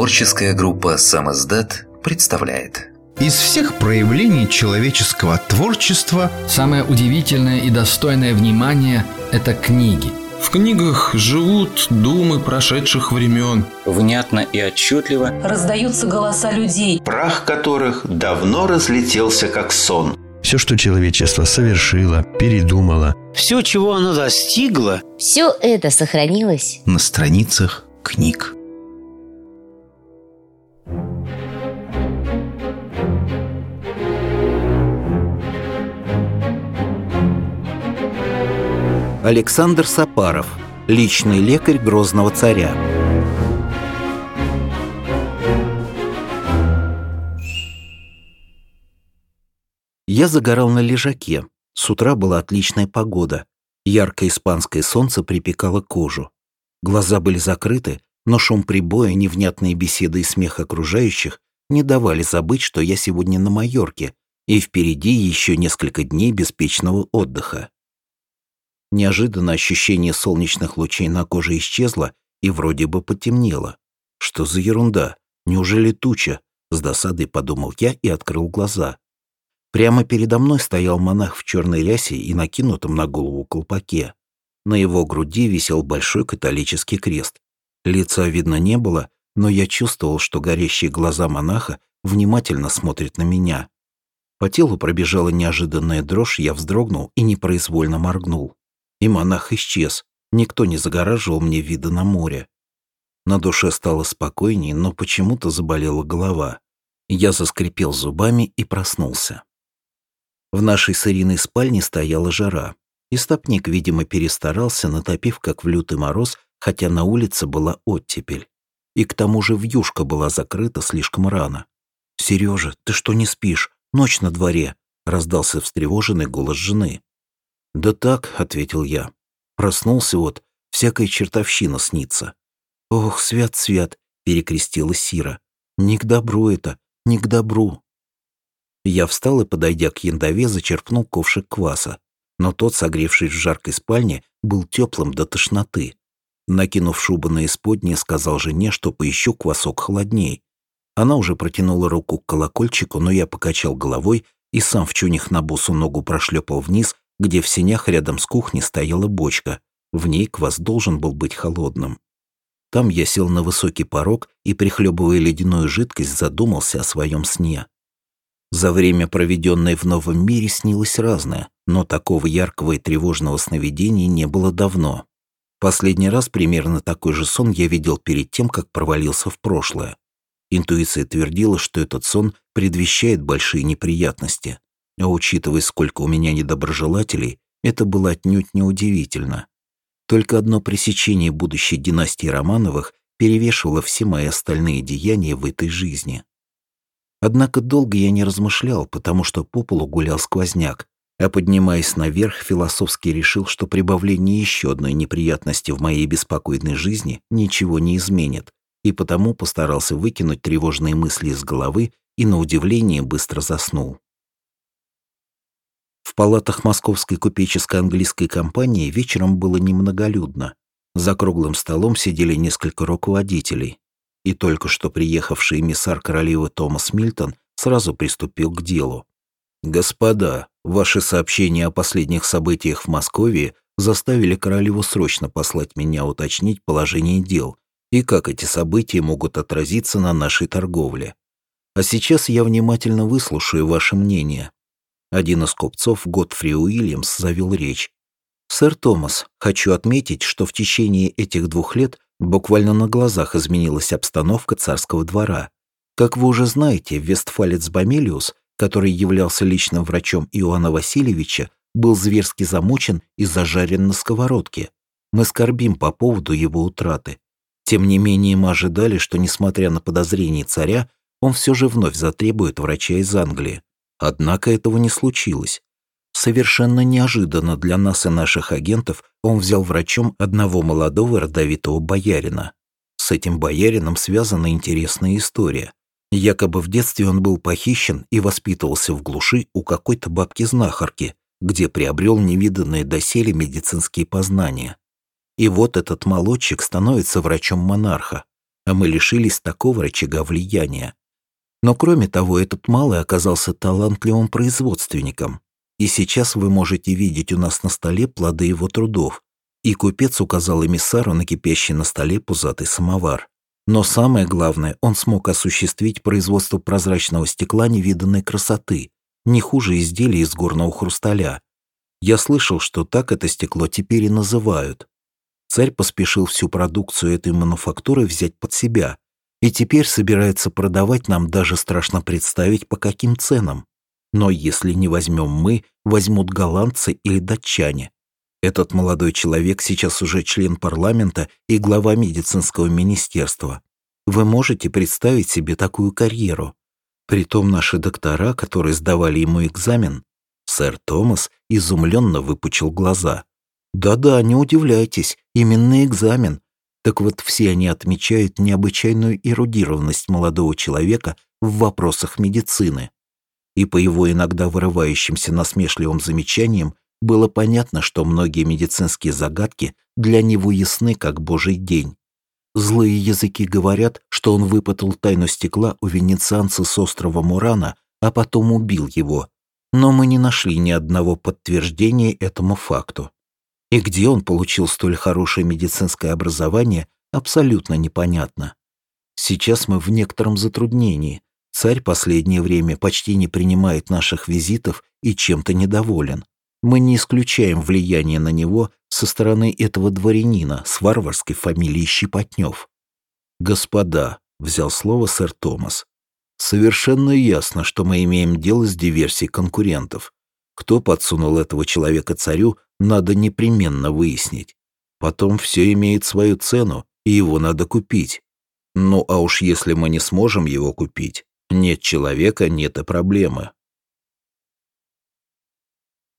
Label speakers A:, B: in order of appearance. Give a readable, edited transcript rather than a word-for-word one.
A: Творческая группа «Самиздат» представляет.
B: Из всех проявлений человеческого творчества
C: самое удивительное и достойное внимания – это книги.
D: В книгах живут думы прошедших времен.
E: Внятно и отчетливо
F: раздаются голоса людей,
G: прах которых давно разлетелся как сон.
H: Все, что человечество совершило, передумало,
I: все, чего оно достигло,
J: все это сохранилось
B: на страницах книг.
K: Александр Сапаров. Личный лекарь Грозного царя. Я загорал на лежаке. С утра была отличная погода. Яркое испанское солнце припекало кожу. Глаза были закрыты, но шум прибоя, невнятные беседы и смех окружающих не давали забыть, что я сегодня на Майорке, и впереди еще несколько дней беспечного отдыха. Неожиданно ощущение солнечных лучей на коже исчезло и вроде бы потемнело. Что за ерунда? Неужели туча? С досадой подумал я и открыл глаза. Прямо передо мной стоял монах в черной рясе и накинутом на голову колпаке. На его груди висел большой католический крест. Лица видно не было, но я чувствовал, что горящие глаза монаха внимательно смотрят на меня. По телу пробежала неожиданная дрожь, я вздрогнул и непроизвольно моргнул. И монах исчез. Никто не загораживал мне вида на море. На душе стало спокойнее, но почему-то заболела голова. Я заскрипел зубами и проснулся. В нашей с Ириной спальне стояла жара. Истопник, видимо, перестарался, натопив как в лютый мороз, хотя на улице была оттепель. И к тому же вьюшка была закрыта слишком рано. «Сережа, ты что не спишь? Ночь на дворе!» — раздался встревоженный голос жены. «Да так», — ответил я. «Проснулся вот, всякая чертовщина снится». «Ох, свят-свят», — перекрестилась Сира. «Не к добру это, не к добру». Я встал и, подойдя к яндове, зачерпнул ковшик кваса. Но тот, согревшись в жаркой спальне, был теплым до тошноты. Накинув шубу на исподнее, сказал жене, что поищу квасок холодней. Она уже протянула руку к колокольчику, но я покачал головой и сам в чунях на босу ногу прошлепал вниз, где в сенях рядом с кухней стояла бочка. В ней квас должен был быть холодным. Там я сел на высокий порог и, прихлебывая ледяную жидкость, задумался о своем сне. За время, проведенное в новом мире, снилось разное, но такого яркого и тревожного сновидения не было давно. Последний раз примерно такой же сон я видел перед тем, как провалился в прошлое. Интуиция твердила, что этот сон предвещает большие неприятности. А учитывая, сколько у меня недоброжелателей, это было отнюдь неудивительно. Только одно пресечение будущей династии Романовых перевешивало все мои остальные деяния в этой жизни. Однако долго я не размышлял, потому что по полу гулял сквозняк, а поднимаясь наверх, философски решил, что прибавление еще одной неприятности в моей беспокойной жизни ничего не изменит, и потому постарался выкинуть тревожные мысли из головы и, на удивление, быстро заснул. В палатах Московской купеческой английской компании вечером было немноголюдно. За круглым столом сидели несколько руководителей. И только что приехавший эмиссар королевы Томас Мильтон сразу приступил к делу. «Господа, ваши сообщения о последних событиях в Москве заставили королеву срочно послать меня уточнить положение дел и как эти события могут отразиться на нашей торговле. А сейчас я внимательно выслушаю ваше мнение». Один из купцов, Готфри Уильямс, завел речь. «Сэр Томас, хочу отметить, что в течение этих 2 лет буквально на глазах изменилась обстановка царского двора. Как вы уже знаете, вестфалец Бомелиус, который являлся личным врачом Иоанна Васильевича, был зверски замучен и зажарен на сковородке. Мы скорбим по поводу его утраты. Тем не менее, мы ожидали, что, несмотря на подозрения царя, он все же вновь затребует врача из Англии. Однако этого не случилось. Совершенно неожиданно для нас и наших агентов он взял врачом одного молодого родовитого боярина. С этим боярином связана интересная история. Якобы в детстве он был похищен и воспитывался в глуши у какой-то бабки-знахарки, где приобрел невиданные доселе медицинские познания. И вот этот молодчик становится врачом монарха. а мы лишились такого рычага влияния. Но кроме того, этот малый оказался талантливым производственником. И сейчас вы можете видеть у нас на столе плоды его трудов. И купец указал эмиссару на кипящий на столе пузатый самовар. Но самое главное, он смог осуществить производство прозрачного стекла невиданной красоты, не хуже изделий из горного хрусталя. Я слышал, что так это стекло теперь и называют. Царь поспешил всю продукцию этой мануфактуры взять под себя, и теперь собирается продавать нам, даже страшно представить, по каким ценам. Но если не возьмем мы, возьмут голландцы или датчане. Этот молодой человек сейчас уже член парламента и глава медицинского министерства. Вы можете представить себе такую карьеру? Притом наши доктора, которые сдавали ему экзамен, сэр Томас изумленно выпучил глаза. Да-да, не удивляйтесь, именно экзамен. Так вот, все они отмечают необычайную эрудированность молодого человека в вопросах медицины. И по его иногда вырывающимся насмешливым замечаниям было понятно, что многие медицинские загадки для него ясны, как божий день. Злые языки говорят, что он выпытал тайну стекла у венецианца с острова Мурана, а потом убил его. Но мы не нашли ни одного подтверждения этому факту. И где он получил столь хорошее медицинское образование, абсолютно непонятно. Сейчас мы в некотором затруднении. Царь последнее время почти не принимает наших визитов и чем-то недоволен. Мы не исключаем влияние на него со стороны этого дворянина с варварской фамилией Щепотнев. «Господа», — взял слово сэр Томас, — «совершенно ясно, что мы имеем дело с диверсией конкурентов. Кто подсунул этого человека царю, надо непременно выяснить. Потом все имеет свою цену, и его надо купить. Ну а уж если мы не сможем его купить, нет человека, нет и проблемы.